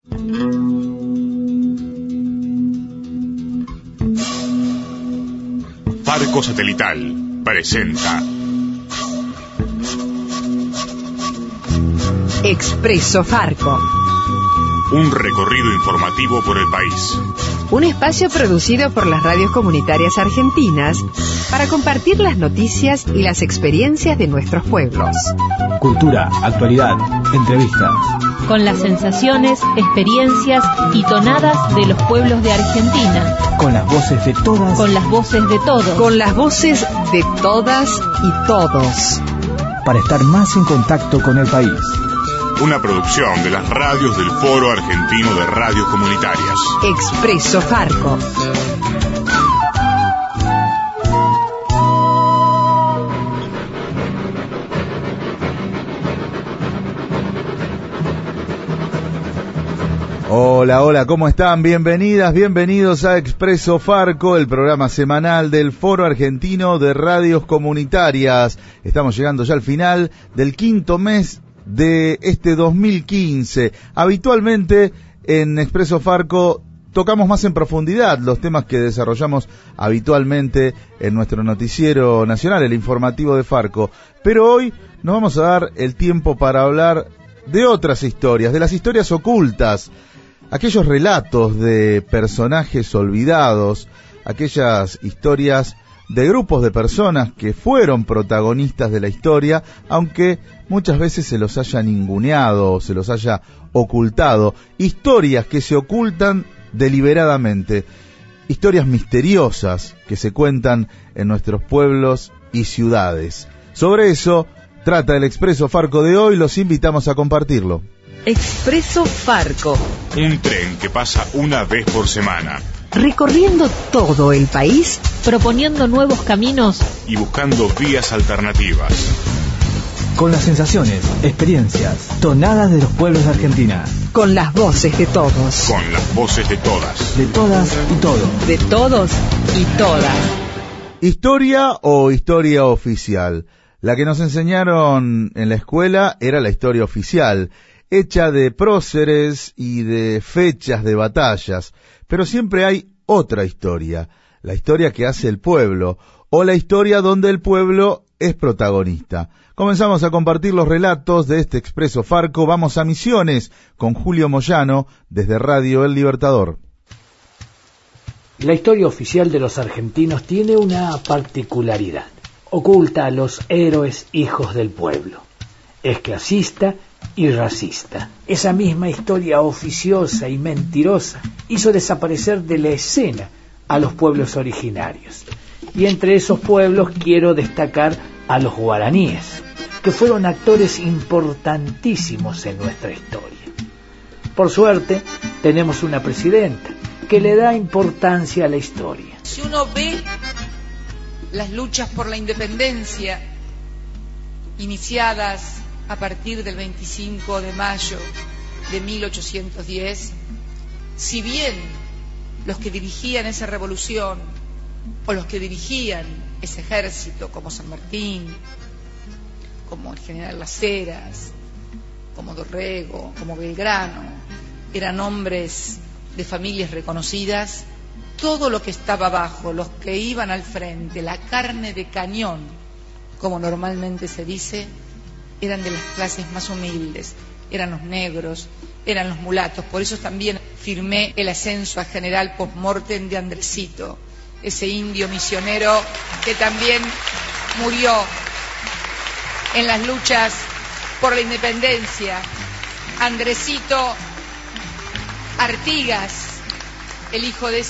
Farco Satelital presenta Expreso Farco. Un recorrido informativo por el país. Un espacio producido por las radios comunitarias argentinas para compartir las noticias y las experiencias de nuestros pueblos. Cultura, actualidad, entrevistas. Con las sensaciones, experiencias y tonadas de los pueblos de Argentina. Con las voces de todas. Con las voces de todos. Con las voces de todas y todos. Para estar más en contacto con el país. Una producción de las radios del Foro Argentino de Radios Comunitarias. Expreso Farco. Hola, hola, ¿cómo están? Bienvenidas, bienvenidos a Expreso Farco, el programa semanal del Foro Argentino de Radios Comunitarias. Estamos llegando ya al final del quinto mes de este 2015. Habitualmente en Expreso Farco tocamos más en profundidad los temas que desarrollamos habitualmente en nuestro noticiero nacional, el informativo de Farco. Pero hoy nos vamos a dar el tiempo para hablar de otras historias, de las historias ocultas, aquellos relatos de personajes olvidados, aquellas historias de grupos de personas que fueron protagonistas de la historia, aunque muchas veces se los haya ninguneado o se los haya ocultado. Historias que se ocultan deliberadamente, historias misteriosas que se cuentan en nuestros pueblos y ciudades. Sobre eso trata el Expreso Farco de hoy, los invitamos a compartirlo. Expreso Farco. Un tren que pasa una vez por semana. Recorriendo todo el país, proponiendo nuevos caminos y buscando vías alternativas. Con las sensaciones, experiencias, tonadas de los pueblos de Argentina. Con las voces de todos. Con las voces de todas. De todas y todos. De todos y todas. ¿Historia o historia oficial? La que nos enseñaron en la escuela era la historia oficial, hecha de próceres y de fechas de batallas. Pero siempre hay otra historia, la historia que hace el pueblo, o la historia donde el pueblo es protagonista. Comenzamos a compartir los relatos de este Expreso Farco. Vamos a Misiones con Julio Moyano desde Radio El Libertador. La historia oficial de los argentinos tiene una particularidad. Oculta a los héroes hijos del pueblo. Es clasista y racista. Esa misma historia oficiosa y mentirosa hizo desaparecer de la escena a los pueblos originarios. Y entre esos pueblos quiero destacar a los guaraníes, que fueron actores importantísimos en nuestra historia. Por suerte, tenemos una presidenta que le da importancia a la historia. Si uno ve las luchas por la independencia iniciadas a partir del 25 de mayo de 1810, si bien los que dirigían esa revolución o los que dirigían ese ejército, como San Martín, como el general Las Heras, como Dorrego, como Belgrano, eran hombres de familias reconocidas, todo lo que estaba abajo, los que iban al frente, la carne de cañón, como normalmente se dice, eran de las clases más humildes, eran los negros, eran los mulatos. Por eso también firmé el ascenso a general post-mortem de Andresito, ese indio misionero que también murió en las luchas por la independencia. Andresito Artigas, el hijo de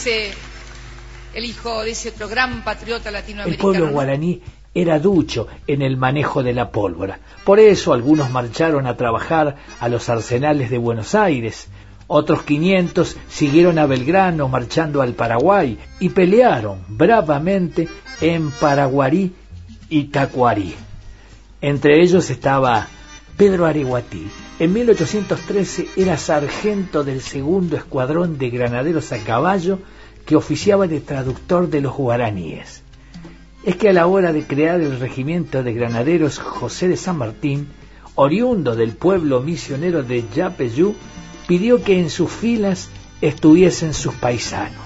ese otro gran patriota latinoamericano. El pueblo guaraní era ducho en el manejo de la pólvora. Por eso algunos marcharon a trabajar a los arsenales de Buenos Aires. Otros 500 siguieron a Belgrano marchando al Paraguay y pelearon bravamente en Paraguarí y Tacuarí. Entre ellos estaba Pedro Areguatí. En 1813 era sargento del 2º Escuadrón de Granaderos a Caballo que oficiaba de traductor de los guaraníes. Es que a la hora de crear el regimiento de granaderos José de San Martín, oriundo del pueblo misionero de Yapeyú, pidió que en sus filas estuviesen sus paisanos.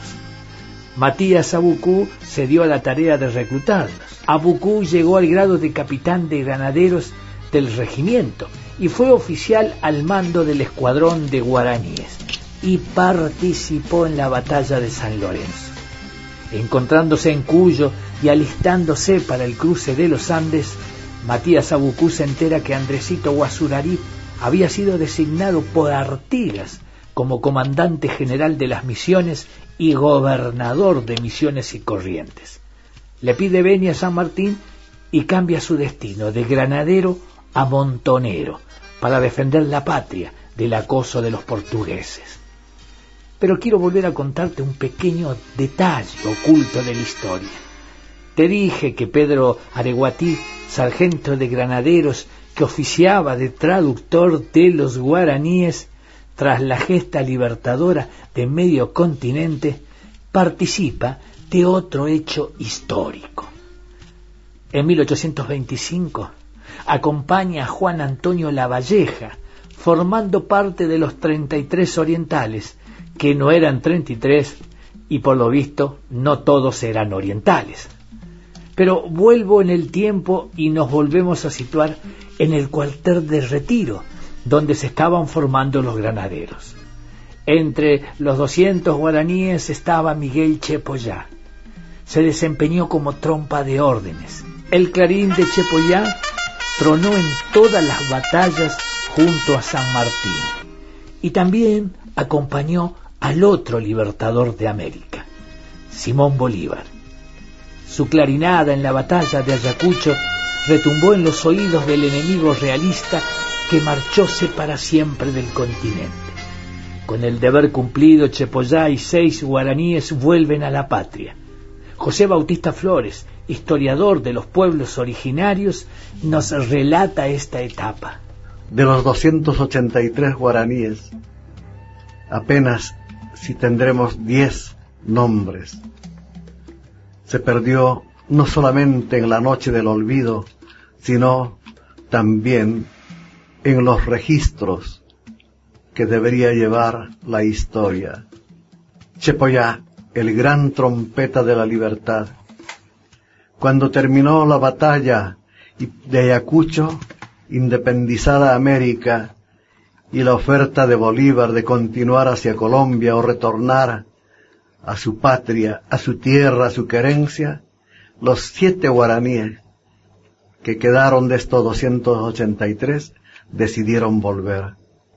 Matías Abucú se dio a la tarea de reclutarlos. Abucú llegó al grado de capitán de granaderos del regimiento y fue oficial al mando del escuadrón de guaraníes y participó en la batalla de San Lorenzo. Encontrándose en Cuyo y alistándose para el cruce de los Andes, Matías Abucú se entera que Andresito Guazurarí había sido designado por Artigas como comandante general de las Misiones y gobernador de Misiones y Corrientes. Le pide venia a San Martín y cambia su destino de granadero a montonero para defender la patria del acoso de los portugueses. Pero quiero volver a contarte un pequeño detalle oculto de la historia. Te dije que Pedro Areguatí, sargento de granaderos que oficiaba de traductor de los guaraníes tras la gesta libertadora de medio continente, participa de otro hecho histórico. En 1825 acompaña a Juan Antonio Lavalleja, formando parte de los 33 orientales, que no eran 33 y por lo visto no todos eran orientales. Pero vuelvo en el tiempo y nos volvemos a situar en el cuartel de Retiro, donde se estaban formando los granaderos. Entre los 200 guaraníes estaba Miguel Chepollá. Se desempeñó como trompa de órdenes. El clarín de Chepollá tronó en todas las batallas junto a San Martín y también acompañó al otro libertador de América, Simón Bolívar. Su clarinada en la batalla de Ayacucho retumbó en los oídos del enemigo realista que marchóse para siempre del continente. Con el deber cumplido, Chepollá y 6 guaraníes vuelven a la patria. José Bautista Flores, historiador de los pueblos originarios, nos relata esta etapa. De los 283 guaraníes, apenas si tendremos 10 nombres. Se perdió no solamente en la noche del olvido, sino también en los registros que debería llevar la historia. Chepollá, el gran trompeta de la libertad, cuando terminó la batalla de Ayacucho, independizada América, y la oferta de Bolívar de continuar hacia Colombia o retornar a su patria, a su tierra, a su querencia, los 7 guaraníes que quedaron de estos 283 decidieron volver.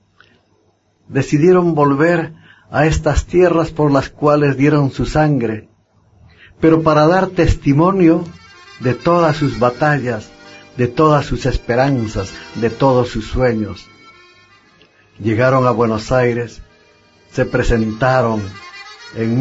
Decidieron volver a estas tierras por las cuales dieron su sangre, pero para dar testimonio de todas sus batallas, de todas sus esperanzas, de todos sus sueños. Llegaron a Buenos Aires, se presentaron en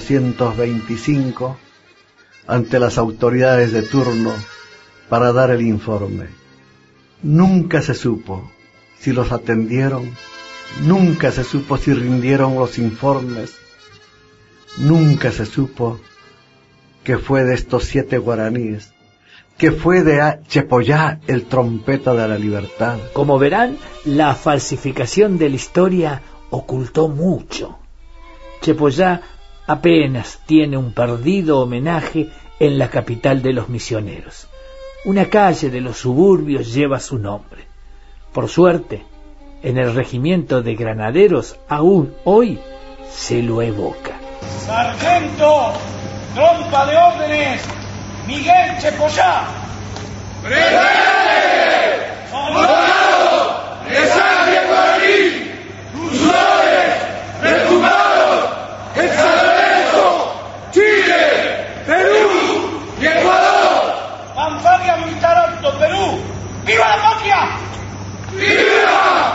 1825 ante las autoridades de turno para dar el informe. Nunca se supo si los atendieron, nunca se supo si rindieron los informes, nunca se supo qué fue de estos 7 guaraníes, qué fue de Chepollá, el trompeta de la libertad. Como verán, la falsificación de la historia ocultó mucho. Chepollá apenas tiene un perdido homenaje en la capital de los misioneros. Una calle de los suburbios lleva su nombre. Por suerte, en el regimiento de granaderos aún hoy se lo evoca. Sargento, trompa de órdenes, Miguel Chepollá. ¡Presente! ¡Soldado de sangre guaraní! ¡Cruzadores retumbados en San Lorenzo, Chile, Perú y Ecuador! ¡Vanguardia Militar Alto, Perú! ¡Viva la patria! ¡Viva!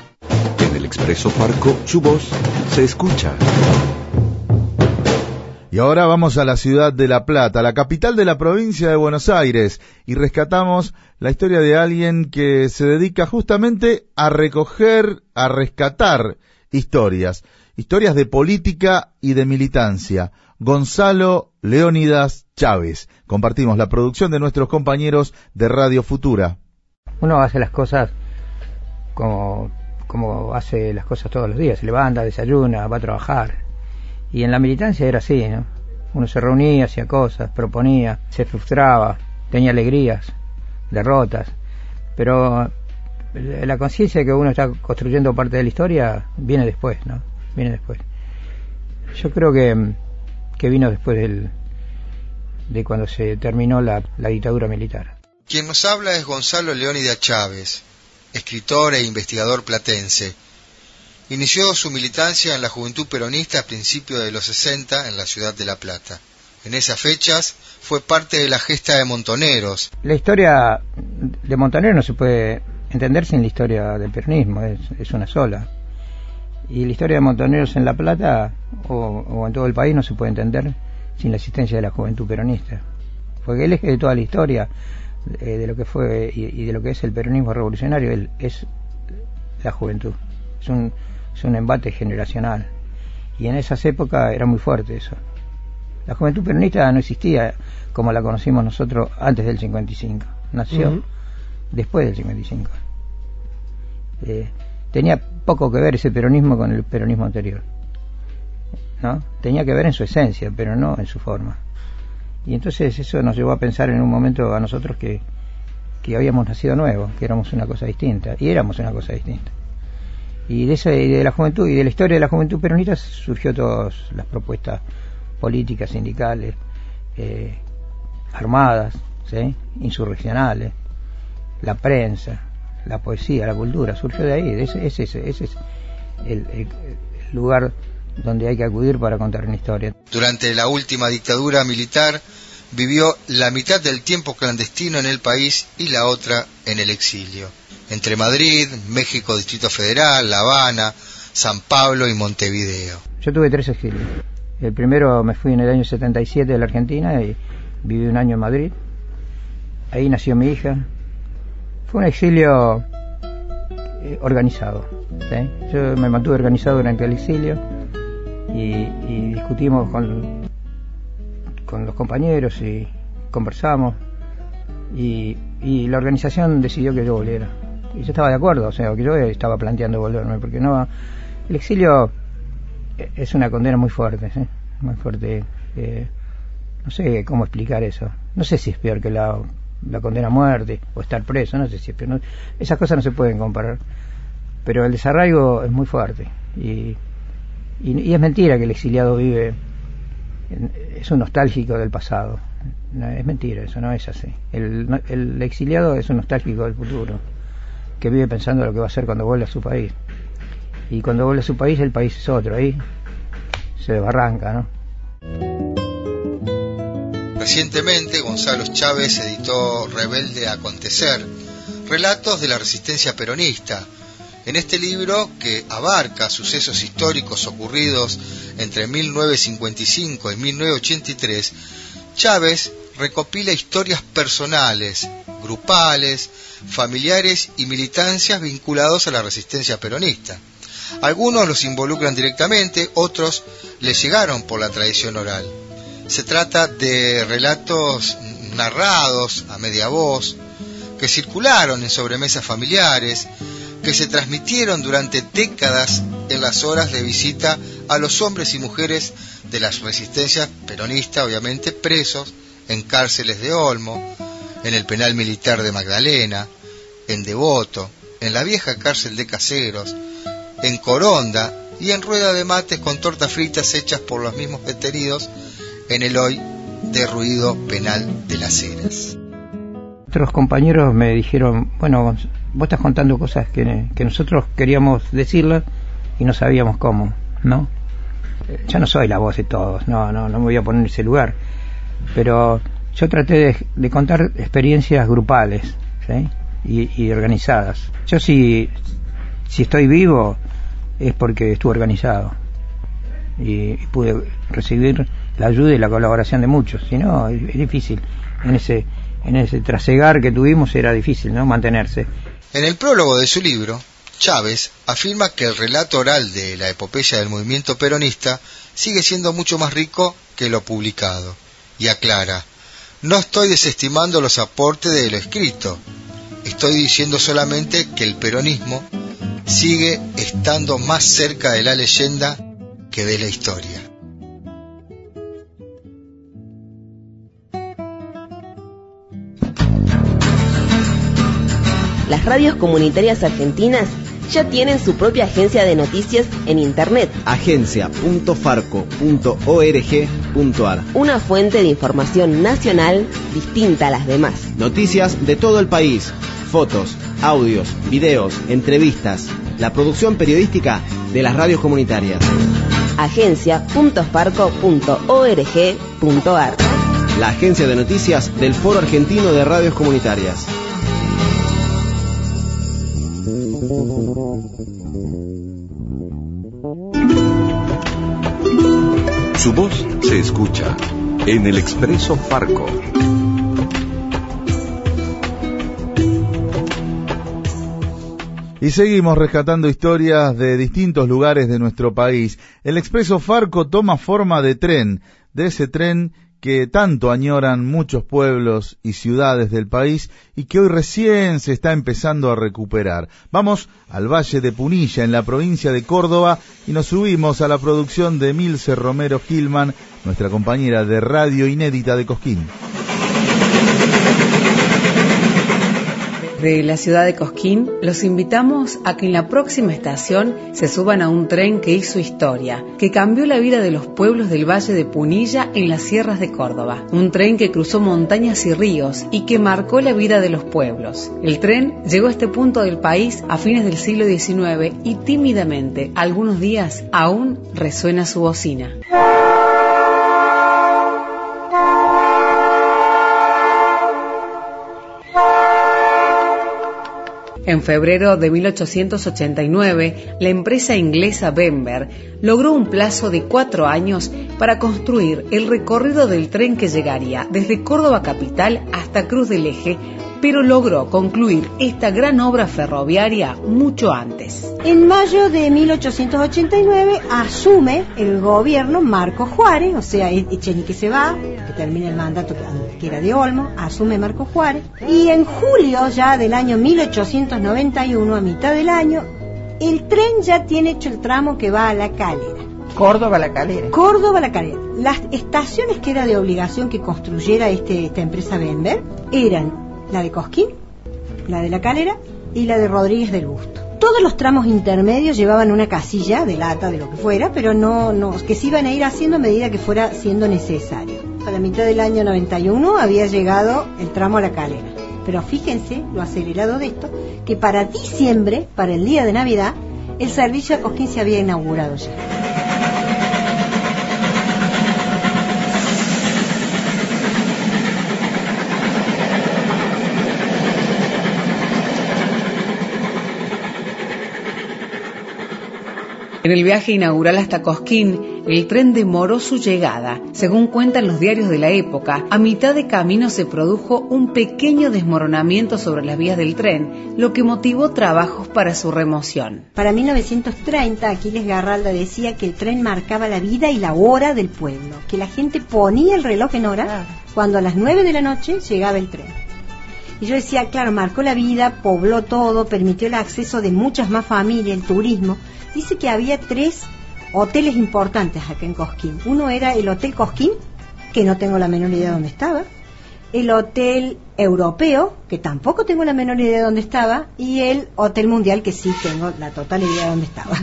Expreso Farco, su voz se escucha. Y ahora vamos a la ciudad de La Plata, la capital de la provincia de Buenos Aires, y rescatamos la historia de alguien que se dedica justamente a rescatar historias de política y de militancia. Gonzalo Leónidas Chávez. Compartimos la producción de nuestros compañeros de Radio Futura. Uno hace las cosas como hace las cosas todos los días, se levanta, desayuna, va a trabajar. Y en la militancia era así, ¿no? Uno se reunía, hacía cosas, proponía, se frustraba, tenía alegrías, derrotas, pero la conciencia de que uno está construyendo parte de la historia viene después, ¿no? Viene después. Yo creo que vino después de cuando se terminó la dictadura militar. Quien nos habla es Gonzalo Leónidas Chávez, escritor e investigador platense. Inició su militancia en la Juventud Peronista a principios de los 60 en la ciudad de La Plata. En esas fechas fue parte de la gesta de Montoneros. La historia de Montoneros no se puede entender sin la historia del peronismo, es una sola. Y la historia de Montoneros en La Plata o en todo el país no se puede entender sin la existencia de la Juventud Peronista. Porque el eje de toda la historia de lo que fue y de lo que es el peronismo revolucionario es la juventud. Es un embate generacional, y en esas épocas era muy fuerte eso. La Juventud Peronista no existía como la conocimos nosotros antes del 55, nació después del 55. Tenía poco que ver ese peronismo con el peronismo anterior, ¿no? Tenía que ver en su esencia, pero no en su forma. Y entonces eso nos llevó a pensar en un momento a nosotros que habíamos nacido nuevos, que éramos una cosa distinta, y éramos una cosa distinta. Y de la juventud y de la historia de la juventud peronista surgió todas las propuestas políticas, sindicales, armadas, ¿sí? Insurreccionales, la prensa, la poesía, la cultura, surgió de ahí. Ese es el lugar donde hay que acudir para contar una historia. Durante la última dictadura militar vivió la mitad del tiempo clandestino en el país y la otra en el exilio. Entre Madrid, México, Distrito Federal, La Habana, San Pablo y Montevideo. Yo tuve 3 exilios. El primero me fui en el año 77 de la Argentina y viví un año en Madrid. Ahí nació mi hija. Fue un exilio organizado, ¿sí? Yo me mantuve organizado durante el exilio y discutimos con los compañeros y conversamos y la organización decidió que yo volviera. Y yo estaba de acuerdo, o sea, que yo estaba planteando volverme, porque no, el exilio es una condena muy fuerte, ¿sí? Muy fuerte. No sé cómo explicar eso. No sé si es peor que la condena a muerte o estar preso, no sé si es peor. No, esas cosas no se pueden comparar. Pero el desarraigo es muy fuerte. Y es mentira que el exiliado vive, es un nostálgico del pasado. No, es mentira, eso no es así. El exiliado es un nostálgico del futuro, que vive pensando lo que va a hacer cuando vuelva a su país. Y cuando vuelve a su país, el país es otro, ahí se desbarranca, ¿no? Recientemente Gonzalo Chávez editó Rebelde a Acontecer, relatos de la resistencia peronista. En este libro, que abarca sucesos históricos ocurridos entre 1955 y 1983, Chávez recopila historias personales, grupales, familiares y militancias vinculados a la resistencia peronista. Algunos los involucran directamente, otros les llegaron por la tradición oral. Se trata de relatos narrados a media voz, que circularon en sobremesas familiares, que se transmitieron durante décadas en las horas de visita a los hombres y mujeres de las resistencias peronistas, obviamente presos en cárceles de Olmo, en el penal militar de Magdalena, en Devoto, en la vieja cárcel de Caseros, en Coronda y en rueda de mates con tortas fritas hechas por los mismos detenidos en el hoy derruido penal de Las Heras. Otros compañeros me dijeron, bueno, vos estás contando cosas que nosotros queríamos decirlas y no sabíamos cómo, ¿no? Yo no soy la voz de todos, no me voy a poner en ese lugar, pero yo traté de contar experiencias grupales, ¿sí? y organizadas. Yo si estoy vivo es porque estuve organizado, y pude recibir la ayuda y la colaboración de muchos. Si no, es difícil. En ese trasegar que tuvimos era difícil, ¿no?, mantenerse. En el prólogo de su libro, Chávez afirma que el relato oral de la epopeya del movimiento peronista sigue siendo mucho más rico que lo publicado, y aclara: no estoy desestimando los aportes de lo escrito, estoy diciendo solamente que el peronismo sigue estando más cerca de la leyenda que de la historia. Las radios comunitarias argentinas ya tienen su propia agencia de noticias en internet. agencia.farco.org.ar. Una fuente de información nacional distinta a las demás. Noticias de todo el país, fotos, audios, videos, entrevistas, la producción periodística de las radios comunitarias. agencia.farco.org.ar. La agencia de noticias del Foro Argentino de Radios Comunitarias. Su voz se escucha en el Expreso Farco. Y seguimos rescatando historias de distintos lugares de nuestro país. El Expreso Farco toma forma de tren, de ese tren que tanto añoran muchos pueblos y ciudades del país y que hoy recién se está empezando a recuperar. Vamos al Valle de Punilla, en la provincia de Córdoba, y nos subimos a la producción de Milce Romero Gilman, nuestra compañera de Radio Inédita de Cosquín. De la ciudad de Cosquín, los invitamos a que en la próxima estación se suban a un tren que hizo historia, que cambió la vida de los pueblos del Valle de Punilla en las sierras de Córdoba. Un tren que cruzó montañas y ríos y que marcó la vida de los pueblos. El tren llegó a este punto del país a fines del siglo XIX y tímidamente, algunos días, aún resuena su bocina. En febrero de 1889, la empresa inglesa Bember logró un plazo de 4 años para construir el recorrido del tren que llegaría desde Córdoba capital hasta Cruz del Eje, pero logró concluir esta gran obra ferroviaria mucho antes. En mayo de 1889 asume el gobierno Marcos Juárez, o sea, Echenique se va, que termina el mandato que era de Olmo, asume Marcos Juárez, y en julio ya del año 1891, a mitad del año, el tren ya tiene hecho el tramo que va a La Calera. Córdoba La Calera. Córdoba La Calera. Las estaciones que era de obligación que construyera esta empresa Bember eran la de Cosquín, la de La Calera y la de Rodríguez del Busto. Todos los tramos intermedios llevaban una casilla de lata, de lo que fuera, pero no que se iban a ir haciendo a medida que fuera siendo necesario. A la mitad del año 91 había llegado el tramo a La Calera. Pero fíjense lo acelerado de esto, que para diciembre, para el día de Navidad, el servicio a Cosquín se había inaugurado ya. En el viaje inaugural hasta Cosquín, el tren demoró su llegada. Según cuentan los diarios de la época, a mitad de camino se produjo un pequeño desmoronamiento sobre las vías del tren, lo que motivó trabajos para su remoción. Para 1930, Aquiles Garralda decía que el tren marcaba la vida y la hora del pueblo, que la gente ponía el reloj en hora cuando a las 9 de la noche llegaba el tren. Y yo decía, claro, marcó la vida, pobló todo, permitió el acceso de muchas más familias, el turismo. Dice que había 3 hoteles importantes acá en Cosquín. Uno era el Hotel Cosquín, que no tengo la menor idea de dónde estaba. El Hotel Europeo, que tampoco tengo la menor idea de dónde estaba. Y el Hotel Mundial, que sí tengo la total idea de dónde estaba.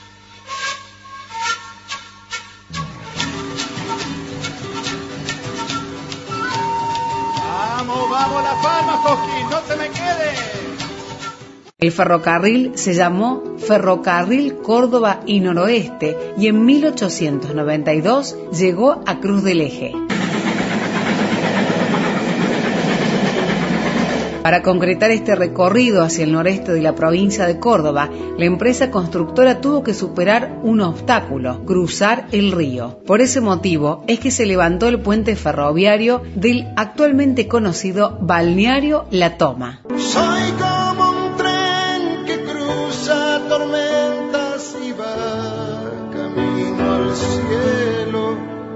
Vamos, La Palma, Cosquín, no se me quede. El ferrocarril se llamó Ferrocarril Córdoba y Noroeste y en 1892 llegó a Cruz del Eje. Para concretar este recorrido hacia el noreste de la provincia de Córdoba, la empresa constructora tuvo que superar un obstáculo: cruzar el río. Por ese motivo es que se levantó el puente ferroviario del actualmente conocido balneario La Toma. Soy como un tren que cruza tormentas y va camino al cielo,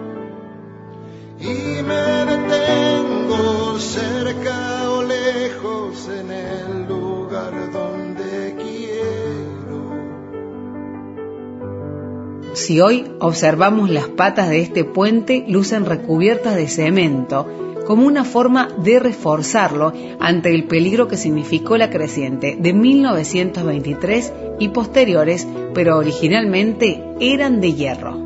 y me detengo cerca o lejos en el lugar donde quiero. Si hoy observamos las patas de este puente, lucen recubiertas de cemento, como una forma de reforzarlo ante el peligro que significó la creciente de 1923 y posteriores, pero originalmente eran de hierro.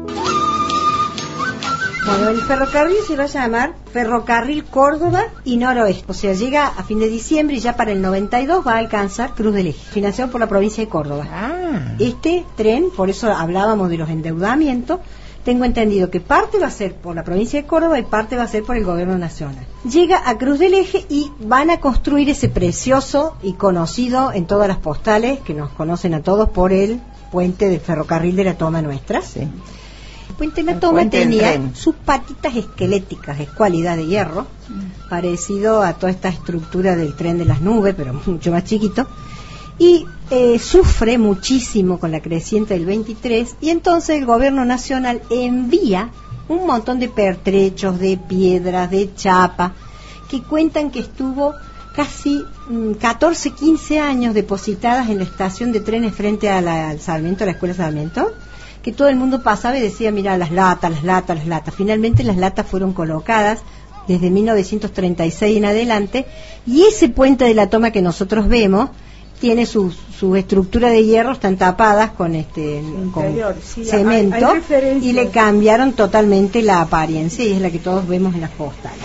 Bueno, el ferrocarril se va a llamar Ferrocarril Córdoba y Noroeste. O sea, llega a fin de diciembre y ya para el 92 va a alcanzar Cruz del Eje, financiado por la provincia de Córdoba. Este tren, por eso hablábamos de los endeudamientos, tengo entendido que parte va a ser por la provincia de Córdoba y parte va a ser por el gobierno nacional. Llega a Cruz del Eje y van a construir ese precioso y conocido en todas las postales, que nos conocen a todos, por el puente del ferrocarril de La Toma nuestra. Sí. El puente de La Toma tenía sus patitas esqueléticas, es cualidad de hierro, parecido a toda esta estructura del tren de las nubes, pero mucho más chiquito, y sufre muchísimo con la creciente del 23, y entonces el gobierno nacional envía un montón de pertrechos, de piedras, de chapa, que cuentan que estuvo casi 14, 15 años depositadas en la estación de trenes frente al Sarmiento, a la Escuela Sarmiento, que todo el mundo pasaba y decía, mira, las latas. Finalmente las latas fueron colocadas desde 1936 en adelante, y ese puente de La Toma que nosotros vemos tiene su estructura de hierro, están tapadas con cemento, y le cambiaron totalmente la apariencia, y es la que todos vemos en las postales.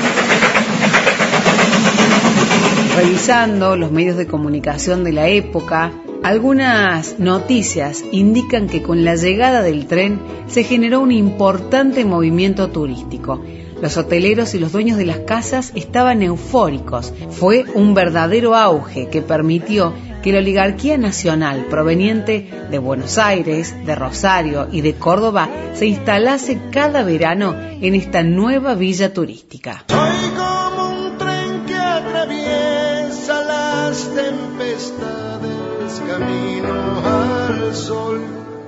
Revisando los medios de comunicación de la época, algunas noticias indican que con la llegada del tren se generó un importante movimiento turístico. Los hoteleros y los dueños de las casas estaban eufóricos. Fue un verdadero auge que permitió que la oligarquía nacional proveniente de Buenos Aires, de Rosario y de Córdoba se instalase cada verano en esta nueva villa turística. Soy como un tren que atraviesa las tempestades, camino al sol.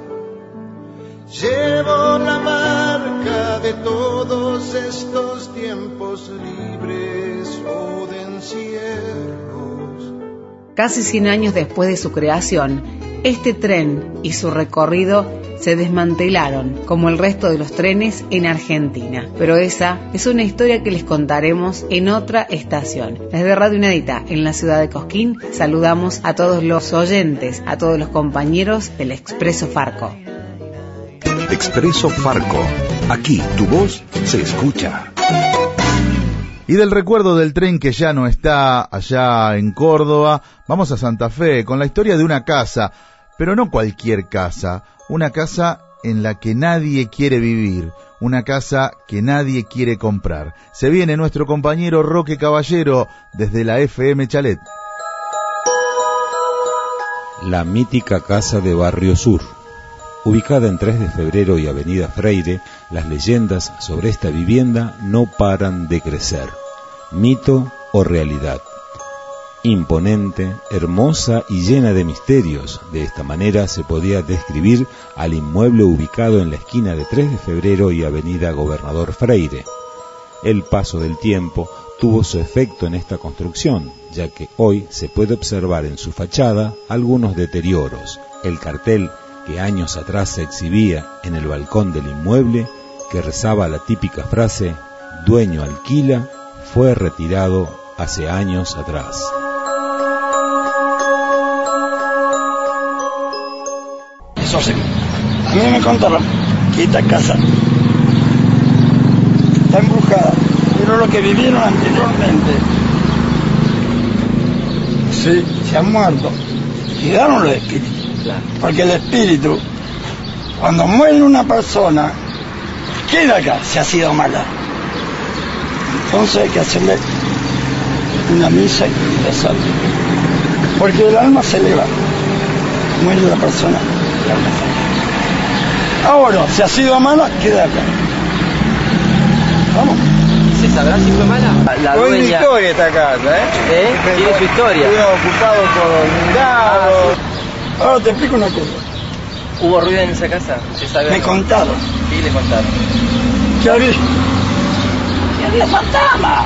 Llevo la marca de todos estos tiempos libres o de encierros. Casi 100 años después de su creación, este tren y su recorrido se desmantelaron, como el resto de los trenes en Argentina. Pero esa es una historia que les contaremos en otra estación. Desde Radio Inédita, en la ciudad de Cosquín, saludamos a todos los oyentes, a todos los compañeros del Expreso Farco. Expreso Farco. Aquí tu voz se escucha. Y del recuerdo del tren que ya no está allá en Córdoba, vamos a Santa Fe con la historia de una casa, pero no cualquier casa, una casa en la que nadie quiere vivir, una casa que nadie quiere comprar. Se viene nuestro compañero Roque Caballero desde la FM Chalet. La mítica casa de Barrio Sur. Ubicada en 3 de Febrero y Avenida Freire, las leyendas sobre esta vivienda no paran de crecer. ¿Mito o realidad? Imponente, hermosa y llena de misterios. De esta manera se podía describir al inmueble ubicado en la esquina de 3 de Febrero y Avenida Gobernador Freire. El paso del tiempo tuvo su efecto en esta construcción, ya que hoy se puede observar en su fachada algunos deterioros. El cartel que años atrás se exhibía en el balcón del inmueble, que rezaba la típica frase «Dueño alquila», fue retirado hace años atrás. Eso sí, a mí me contaron que esta casa está embrujada, pero lo que vivieron anteriormente, sí, se han muerto, quedaron los espíritus. Porque el espíritu, cuando muere una persona, queda acá si ha sido mala. Entonces hay que hacerle una misa Exacto. Porque el alma se eleva. Muere la persona. El alma se eleva. Ahora, si ha sido mala, queda acá. Vamos. ¿Se sabrá si fue mala? La Hoy dueña... historia esta casa, ¿eh? Tiene su historia. Estuvimos ocupados por un gato. Ahora te explico una cosa. ¿Hubo ruido en esa casa? ¿Se sabe? Me contaron. Sí, le contaron. ¿Qué había? ¿Qué había fantasma?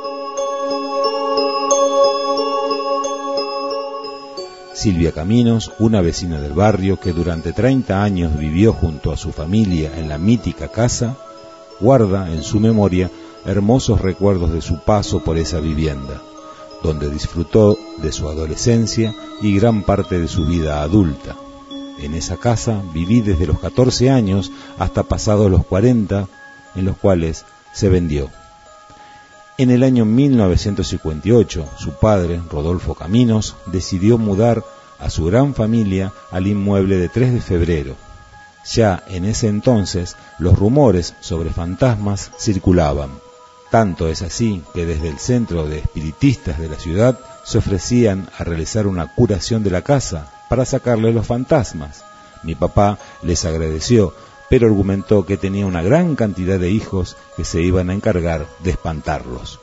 Silvia Caminos, una vecina del barrio que durante 30 años vivió junto a su familia en la mítica casa, guarda en su memoria hermosos recuerdos de su paso por esa vivienda, donde disfrutó de su adolescencia y gran parte de su vida adulta. En esa casa viví desde los 14 años hasta pasados los 40, en los cuales se vendió. En el año 1958, su padre, Rodolfo Caminos, decidió mudar a su gran familia al inmueble de 3 de febrero. Ya en ese entonces, los rumores sobre fantasmas circulaban. Tanto es así que desde el centro de espiritistas de la ciudad se ofrecían a realizar una curación de la casa para sacarle los fantasmas. Mi papá les agradeció, pero argumentó que tenía una gran cantidad de hijos que se iban a encargar de espantarlos.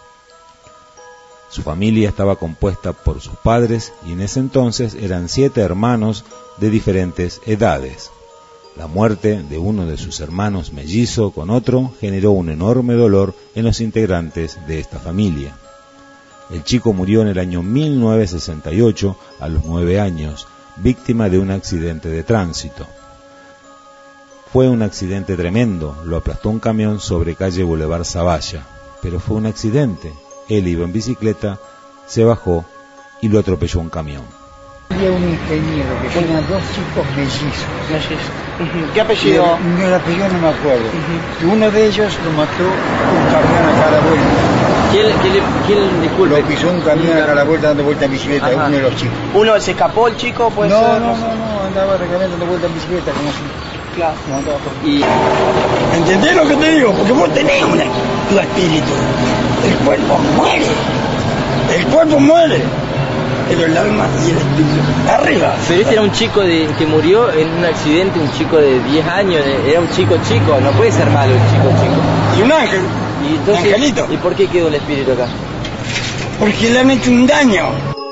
Su familia estaba compuesta por sus padres y en ese entonces eran 7 hermanos de diferentes edades. La muerte de uno de sus hermanos mellizo con otro generó un enorme dolor en los integrantes de esta familia. El chico murió en el año 1968 a los 9 años, víctima de un accidente de tránsito. Fue un accidente tremendo, lo aplastó un camión sobre calle Boulevard Zavalla, pero fue un accidente. Él iba en bicicleta, se bajó y lo atropelló un camión. Había un ingeniero que tenía 2 chicos mellizos. ¿Qué apellido? El apellido no me acuerdo. Y uno de ellos lo mató un camión a cada vuelta. ¿Quién disculpe? Lo pisó un camión a cada vuelta dando vuelta en bicicleta, uno de los chicos. ¿Uno se escapó el chico? ¿Puede no, ser? No, andaba realmente dando vuelta en bicicleta como si... Claro. ¿Entendés lo que te digo? Porque vos tenés tu espíritu. El cuerpo muere. El cuerpo muere. Pero el alma y el espíritu arriba. Pero este era un chico que murió en un accidente, un chico de 10 años, era un chico, no puede ser malo el chico. Y un ángel, y entonces, angelito. ¿Y por qué quedó el espíritu acá? Porque le han hecho un daño.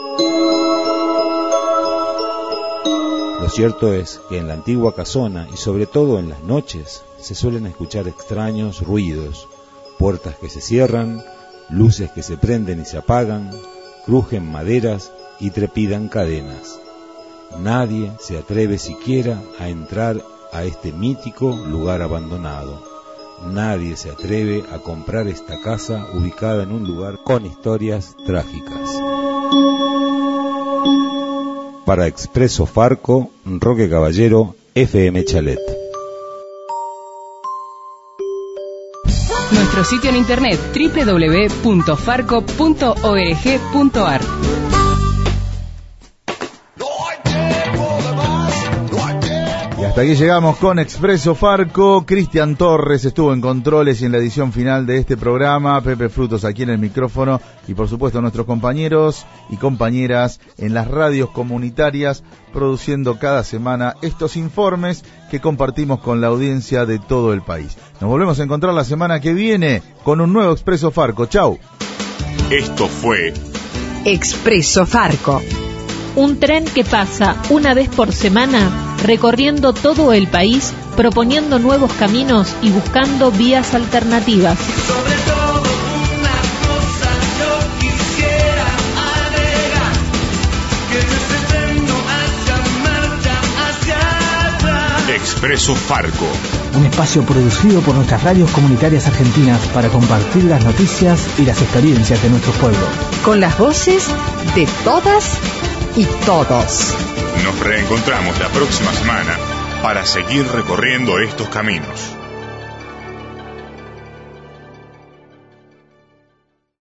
Lo cierto es que en la antigua casona, y sobre todo en las noches, se suelen escuchar extraños ruidos, puertas que se cierran, luces que se prenden y se apagan, crujen maderas y trepidan cadenas. Nadie se atreve siquiera a entrar a este mítico lugar abandonado. Nadie se atreve a comprar esta casa ubicada en un lugar con historias trágicas. Para Expreso Farco, Roque Caballero, FM Chalet. Nuestro sitio en internet www.farco.org.ar. Y hasta aquí llegamos con Expreso Farco. Cristian Torres estuvo en controles y en la edición final de este programa. Pepe Frutos aquí en el micrófono. Y por supuesto nuestros compañeros y compañeras en las radios comunitarias produciendo cada semana estos informes que compartimos con la audiencia de todo el país. Nos volvemos a encontrar la semana que viene con un nuevo Expreso Farco. Chau. Esto fue Expreso Farco. Un tren que pasa una vez por semana recorriendo todo el país, proponiendo nuevos caminos y buscando vías alternativas. Sobre todo una cosa yo quisiera agregar, que este tren no haya marcha hacia atrás. Expreso Farco. Un espacio producido por nuestras radios comunitarias argentinas para compartir las noticias y las experiencias de nuestros pueblos. Con las voces de todas y todos. Nos reencontramos la próxima semana para seguir recorriendo estos caminos.